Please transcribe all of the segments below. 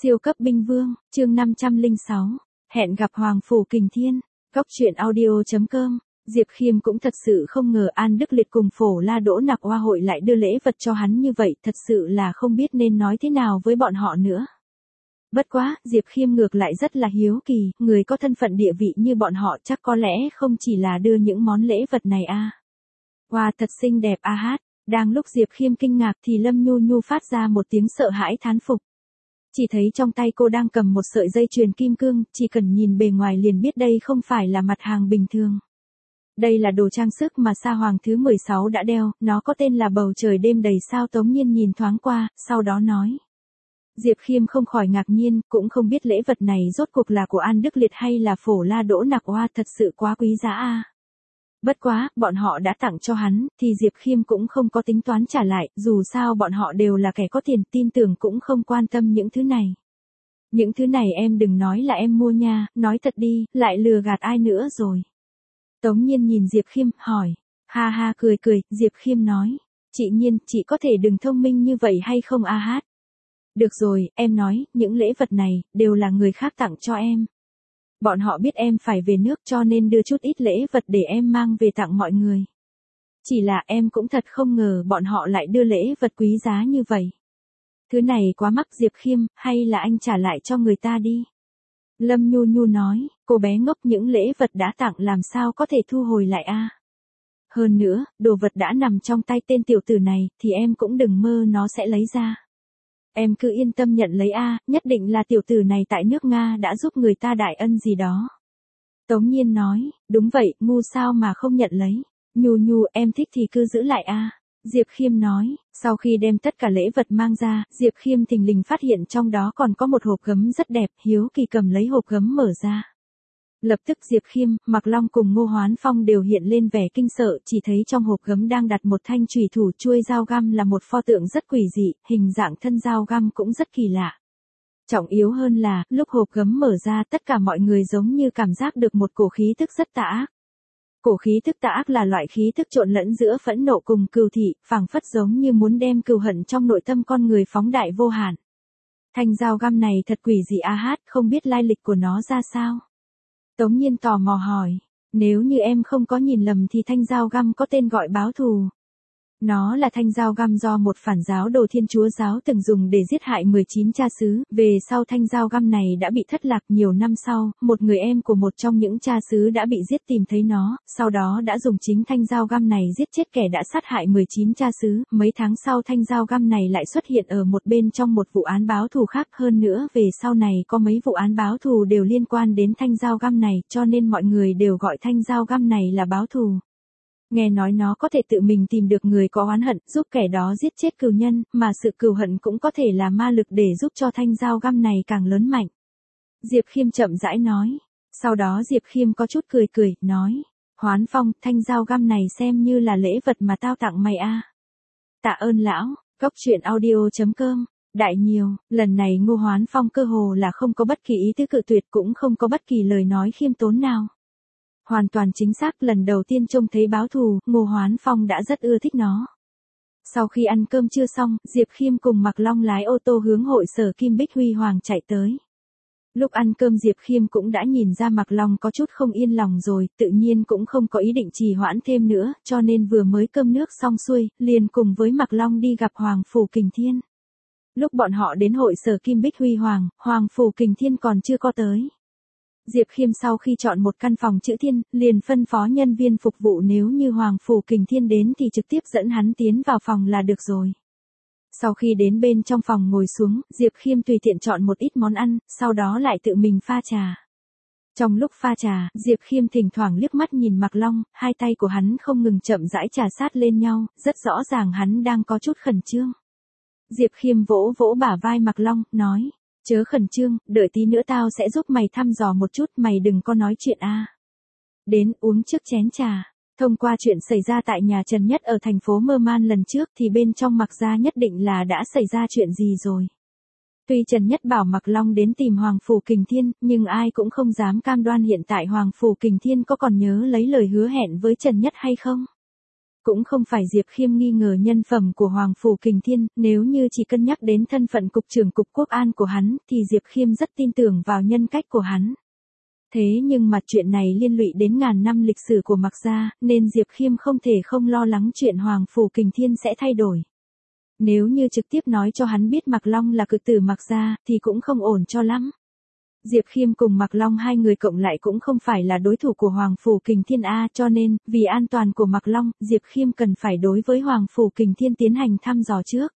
Siêu cấp binh vương, chương 506, hẹn gặp Hoàng Phủ Kình Thiên, góc truyện audio.com. Diệp Khiêm cũng thật sự không ngờ An Đức Liệt cùng Phổ La Đỗ Nặc Hoa hội lại đưa lễ vật cho hắn như vậy, thật sự là không biết nên nói thế nào với bọn họ nữa. Bất quá, Diệp Khiêm ngược lại rất là hiếu kỳ, người có thân phận địa vị như bọn họ chắc có lẽ không chỉ là đưa những món lễ vật này a. Hoa thật xinh đẹp a hát. Đang lúc Diệp Khiêm kinh ngạc thì Lâm Nhu Nhu phát ra một tiếng sợ hãi thán phục. Chỉ thấy trong tay cô đang cầm một sợi dây chuyền kim cương, chỉ cần nhìn bề ngoài liền biết đây không phải là mặt hàng bình thường. Đây là đồ trang sức mà Sa Hoàng thứ 16 đã đeo, nó có tên là Bầu Trời Đêm Đầy Sao. Tống Nhiên nhìn thoáng qua, sau đó nói. Diệp Khiêm không khỏi ngạc nhiên, cũng không biết lễ vật này rốt cuộc là của An Đức Liệt hay là Phổ La Đỗ Nặc Hoa, thật sự quá quý giá a. Bất quá, bọn họ đã tặng cho hắn, thì Diệp Khiêm cũng không có tính toán trả lại, dù sao bọn họ đều là kẻ có tiền, tin tưởng cũng không quan tâm những thứ này. Những thứ này em đừng nói là em mua nha, nói thật đi, lại lừa gạt ai nữa rồi. Tống Nhiên nhìn Diệp Khiêm, hỏi. Ha ha cười cười, Diệp Khiêm nói. Chị Nhiên, chị có thể đừng thông minh như vậy hay không a hát? Được rồi, em nói, những lễ vật này, đều là người khác tặng cho em. Bọn họ biết em phải về nước cho nên đưa chút ít lễ vật để em mang về tặng mọi người. Chỉ là em cũng thật không ngờ bọn họ lại đưa lễ vật quý giá như vậy. Thứ này quá mắc Diệp Khiêm, hay là anh trả lại cho người ta đi. Lâm Nhu Nhu nói, cô bé ngốc, những lễ vật đã tặng làm sao có thể thu hồi lại a? Hơn nữa, đồ vật đã nằm trong tay tên tiểu tử này, thì em cũng đừng mơ nó sẽ lấy ra. Em cứ yên tâm nhận lấy a, nhất định là tiểu tử này tại nước Nga đã giúp người ta đại ân gì đó. Tống Nhiên nói, đúng vậy, ngu sao mà không nhận lấy. Nhu Nhu, em thích thì cứ giữ lại a. Diệp Khiêm nói, sau khi đem tất cả lễ vật mang ra, Diệp Khiêm thình lình phát hiện trong đó còn có một hộp gấm rất đẹp, hiếu kỳ cầm lấy hộp gấm mở ra. Lập tức Diệp Khiêm, Mạc Long cùng Ngô Hoán Phong đều hiện lên vẻ kinh sợ, chỉ thấy trong hộp gấm đang đặt một thanh chùy thủ, chuôi dao găm là một pho tượng rất quỷ dị, hình dạng thân dao găm cũng rất kỳ lạ. Trọng yếu hơn là, lúc hộp gấm mở ra tất cả mọi người giống như cảm giác được một cổ khí tức rất tà ác. Cổ khí tức tà ác là loại khí tức trộn lẫn giữa phẫn nộ cùng cừu thị, phảng phất giống như muốn đem cừu hận trong nội tâm con người phóng đại vô hạn. Thanh dao găm này thật quỷ dị a hát, không biết lai lịch của nó ra sao. Tống Nhiên tò mò hỏi, nếu như em không có nhìn lầm thì thanh dao găm có tên gọi báo thù. Nó là thanh dao găm do một phản giáo đồ Thiên Chúa giáo từng dùng để giết hại 19 cha xứ, về sau thanh dao găm này đã bị thất lạc. Nhiều năm sau, một người em của một trong những cha xứ đã bị giết tìm thấy nó, sau đó đã dùng chính thanh dao găm này giết chết kẻ đã sát hại 19 cha xứ. Mấy tháng sau thanh dao găm này lại xuất hiện ở một bên trong một vụ án báo thù khác, hơn nữa về sau này có mấy vụ án báo thù đều liên quan đến thanh dao găm này, cho nên mọi người đều gọi thanh dao găm này là báo thù. Nghe nói nó có thể tự mình tìm được người có oán hận, giúp kẻ đó giết chết cừu nhân, mà sự cừu hận cũng có thể là ma lực để giúp cho thanh dao găm này càng lớn mạnh. Diệp Khiêm chậm rãi nói. Sau đó Diệp Khiêm có chút cười cười, nói. Hoán Phong, thanh dao găm này xem như là lễ vật mà tao tặng mày a. Tạ ơn lão, góc truyện audio.com. Đại nhiều, lần này Ngô Hoán Phong cơ hồ là không có bất kỳ ý tứ cự tuyệt, cũng không có bất kỳ lời nói khiêm tốn nào. Hoàn toàn chính xác, lần đầu tiên trông thấy báo thù, Ngô Hoán Phong đã rất ưa thích nó. Sau khi ăn cơm trưa xong, Diệp Khiêm cùng Mạc Long lái ô tô hướng hội sở Kim Bích Huy Hoàng chạy tới. Lúc ăn cơm Diệp Khiêm cũng đã nhìn ra Mạc Long có chút không yên lòng rồi, tự nhiên cũng không có ý định trì hoãn thêm nữa, cho nên vừa mới cơm nước xong xuôi, liền cùng với Mạc Long đi gặp Hoàng Phủ Kình Thiên. Lúc bọn họ đến hội sở Kim Bích Huy Hoàng, Hoàng Phủ Kình Thiên còn chưa có tới. Diệp Khiêm sau khi chọn một căn phòng chữ thiên, liền phân phó nhân viên phục vụ nếu như Hoàng Phủ Kình Thiên đến thì trực tiếp dẫn hắn tiến vào phòng là được rồi. Sau khi đến bên trong phòng ngồi xuống, Diệp Khiêm tùy tiện chọn một ít món ăn, sau đó lại tự mình pha trà. Trong lúc pha trà, Diệp Khiêm thỉnh thoảng liếc mắt nhìn Mạc Long, hai tay của hắn không ngừng chậm rãi trà sát lên nhau, rất rõ ràng hắn đang có chút khẩn trương. Diệp Khiêm vỗ vỗ bả vai Mạc Long, nói. Chớ khẩn trương, đợi tí nữa tao sẽ giúp mày thăm dò một chút, mày đừng có nói chuyện a. Đến uống trước chén trà. Thông qua chuyện xảy ra tại nhà Trần Nhất ở thành phố Mơ Man lần trước thì bên trong Mạc gia nhất định là đã xảy ra chuyện gì rồi. Tuy Trần Nhất bảo Mạc Long đến tìm Hoàng Phủ Kình Thiên, nhưng ai cũng không dám cam đoan hiện tại Hoàng Phủ Kình Thiên có còn nhớ lấy lời hứa hẹn với Trần Nhất hay không. Cũng không phải Diệp Khiêm nghi ngờ nhân phẩm của Hoàng Phủ Kình Thiên, nếu như chỉ cân nhắc đến thân phận cục trưởng cục quốc an của hắn, thì Diệp Khiêm rất tin tưởng vào nhân cách của hắn. Thế nhưng mà chuyện này liên lụy đến ngàn năm lịch sử của Mạc gia, nên Diệp Khiêm không thể không lo lắng chuyện Hoàng Phủ Kình Thiên sẽ thay đổi. Nếu như trực tiếp nói cho hắn biết Mạc Long là cự tử Mạc gia, thì cũng không ổn cho lắm. Diệp Khiêm cùng Mạc Long hai người cộng lại cũng không phải là đối thủ của Hoàng Phủ Kình Thiên A, cho nên, vì an toàn của Mạc Long, Diệp Khiêm cần phải đối với Hoàng Phủ Kình Thiên tiến hành thăm dò trước.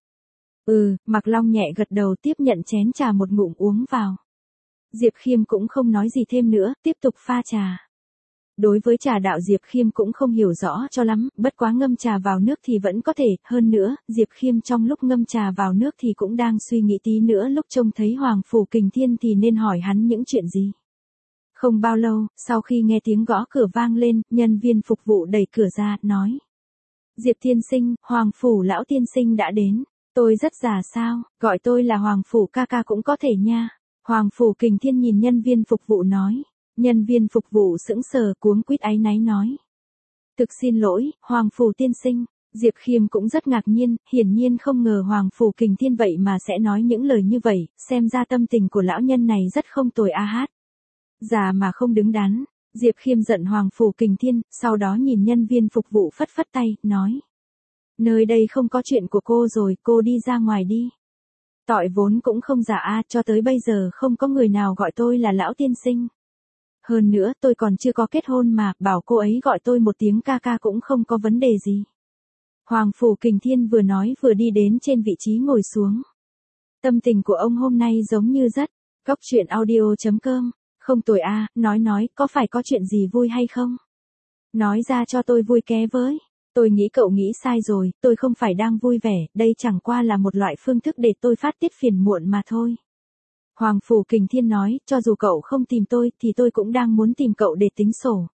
Mạc Long nhẹ gật đầu tiếp nhận chén trà một ngụm uống vào. Diệp Khiêm cũng không nói gì thêm nữa, tiếp tục pha trà. Đối với trà đạo Diệp Khiêm cũng không hiểu rõ cho lắm, bất quá ngâm trà vào nước thì vẫn có thể, hơn nữa, Diệp Khiêm trong lúc ngâm trà vào nước thì cũng đang suy nghĩ tí nữa lúc trông thấy Hoàng Phủ Kình Thiên thì nên hỏi hắn những chuyện gì. Không bao lâu, sau khi nghe tiếng gõ cửa vang lên, nhân viên phục vụ đẩy cửa ra, nói. Diệp tiên sinh, Hoàng Phủ lão tiên sinh đã đến, tôi rất già sao, gọi tôi là Hoàng Phủ ca ca cũng có thể nha. Hoàng Phủ Kình Thiên nhìn nhân viên phục vụ nói. Nhân viên phục vụ sững sờ cuống quýt áy náy nói. Thực xin lỗi, Hoàng Phủ tiên sinh. Diệp Khiêm cũng rất ngạc nhiên, hiển nhiên không ngờ Hoàng Phủ Kình Thiên vậy mà sẽ nói những lời như vậy, xem ra tâm tình của lão nhân này rất không tồi a hát. Già mà không đứng đắn. Diệp Khiêm giận Hoàng Phủ Kình Thiên, sau đó nhìn nhân viên phục vụ phất phất tay, nói. Nơi đây không có chuyện của cô rồi, cô đi ra ngoài đi. Tọi vốn cũng không giả a, cho tới bây giờ không có người nào gọi tôi là lão tiên sinh. Hơn nữa tôi còn chưa có kết hôn mà, bảo cô ấy gọi tôi một tiếng ca ca cũng không có vấn đề gì. Hoàng Phủ Kình Thiên vừa nói vừa đi đến trên vị trí ngồi xuống. Tâm tình của ông hôm nay giống như rất, góc truyện audio.com, không tồi a, nói, có phải có chuyện gì vui hay không? Nói ra cho tôi vui ké với. Tôi nghĩ cậu nghĩ sai rồi, tôi không phải đang vui vẻ, đây chẳng qua là một loại phương thức để tôi phát tiết phiền muộn mà thôi. Hoàng Phủ Kình Thiên nói, cho dù cậu không tìm tôi, thì tôi cũng đang muốn tìm cậu để tính sổ.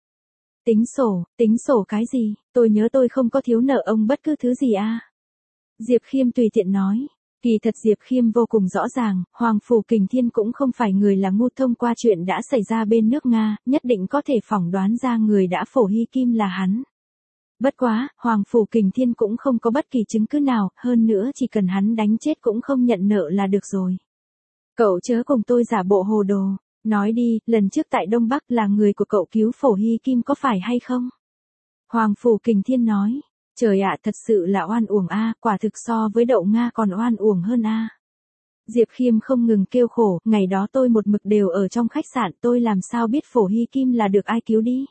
Tính sổ cái gì, tôi nhớ tôi không có thiếu nợ ông bất cứ thứ gì a. Diệp Khiêm tùy tiện nói. Kỳ thật Diệp Khiêm vô cùng rõ ràng, Hoàng Phủ Kình Thiên cũng không phải người là ngu, thông qua chuyện đã xảy ra bên nước Nga, nhất định có thể phỏng đoán ra người đã phổ hy kim là hắn. Bất quá, Hoàng Phủ Kình Thiên cũng không có bất kỳ chứng cứ nào, hơn nữa chỉ cần hắn đánh chết cũng không nhận nợ là được rồi. Cậu chớ cùng tôi giả bộ hồ đồ, nói đi, lần trước tại Đông Bắc là người của cậu cứu phổ hy kim có phải hay không? Hoàng Phủ Kình Thiên nói, trời ạ thật sự là oan uổng a, quả thực so với đậu Nga còn oan uổng hơn a. Diệp Khiêm không ngừng kêu khổ, ngày đó tôi một mực đều ở trong khách sạn, tôi làm sao biết phổ hy kim là được ai cứu đi.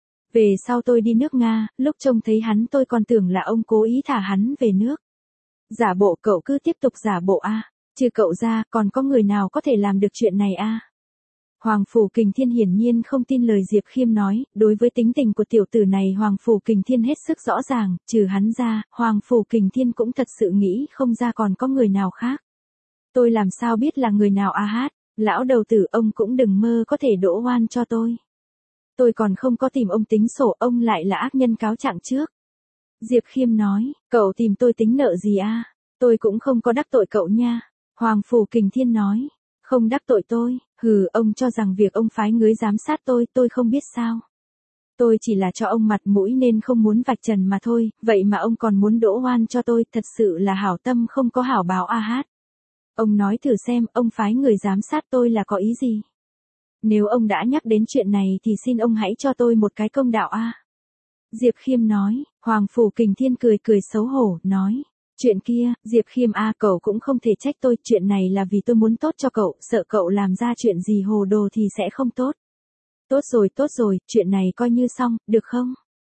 Về sau tôi đi nước Nga, lúc trông thấy hắn tôi còn tưởng là ông cố ý thả hắn về nước. Giả bộ cậu cứ tiếp tục giả bộ a, trừ cậu ra, còn có người nào có thể làm được chuyện này a? Hoàng Phủ Kình Thiên hiển nhiên không tin lời Diệp Khiêm nói, đối với tính tình của tiểu tử này Hoàng Phủ Kình Thiên hết sức rõ ràng, trừ hắn ra, Hoàng Phủ Kình Thiên cũng thật sự nghĩ không ra còn có người nào khác. Tôi làm sao biết là người nào a hát, lão đầu tử ông cũng đừng mơ có thể đổ oan cho tôi. Tôi còn không có tìm ông tính sổ, ông lại là ác nhân cáo trạng trước. Diệp Khiêm nói, cậu tìm tôi tính nợ gì a? Tôi cũng không có đắc tội cậu nha. Hoàng Phủ Kình Thiên nói, không đắc tội tôi, ông cho rằng việc ông phái người giám sát tôi không biết sao. Tôi chỉ là cho ông mặt mũi nên không muốn vạch trần mà thôi, vậy mà ông còn muốn đổ oan cho tôi, thật sự là hảo tâm không có hảo báo a hát. Ông nói thử xem, ông phái người giám sát tôi là có ý gì? Nếu ông đã nhắc đến chuyện này thì xin ông hãy cho tôi một cái công đạo a. Diệp Khiêm nói, Hoàng Phủ Kình Thiên cười xấu hổ, nói. Chuyện kia, Diệp Khiêm a, cậu cũng không thể trách tôi, chuyện này là vì tôi muốn tốt cho cậu, sợ cậu làm ra chuyện gì hồ đồ thì sẽ không tốt. Tốt rồi, chuyện này coi như xong, được không?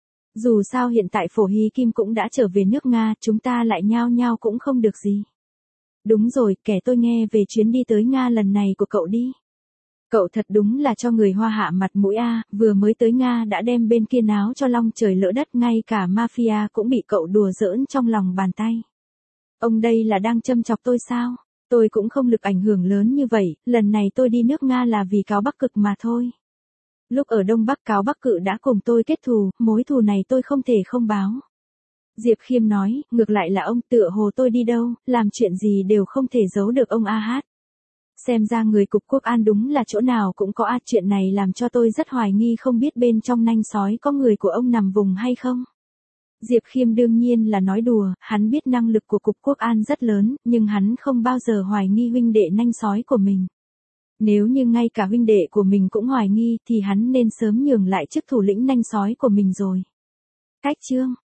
Dù sao hiện tại phổ hy kim cũng đã trở về nước Nga, chúng ta lại nhao cũng không được gì. Đúng rồi, kể tôi nghe về chuyến đi tới Nga lần này của cậu đi. Cậu thật đúng là cho người Hoa hạ mặt mũi a, vừa mới tới Nga đã đem bên kia náo cho long trời lỡ đất, ngay cả mafia cũng bị cậu đùa giỡn trong lòng bàn tay. Ông đây là đang châm chọc tôi sao? Tôi cũng không lực ảnh hưởng lớn như vậy, lần này tôi đi nước Nga là vì cáo Bắc Cực mà thôi. Lúc ở Đông Bắc cáo Bắc Cự đã cùng tôi kết thù, mối thù này tôi không thể không báo. Diệp Khiêm nói, ngược lại là ông, tựa hồ tôi đi đâu, làm chuyện gì đều không thể giấu được ông a hát. Xem ra người cục quốc an đúng là chỗ nào cũng có chuyện này làm cho tôi rất hoài nghi không biết bên trong nanh sói có người của ông nằm vùng hay không. Diệp Khiêm đương nhiên là nói đùa, hắn biết năng lực của Cục Quốc an rất lớn, nhưng hắn không bao giờ hoài nghi huynh đệ nanh sói của mình. Nếu như ngay cả huynh đệ của mình cũng hoài nghi thì hắn nên sớm nhường lại chức thủ lĩnh nanh sói của mình rồi. Cách chương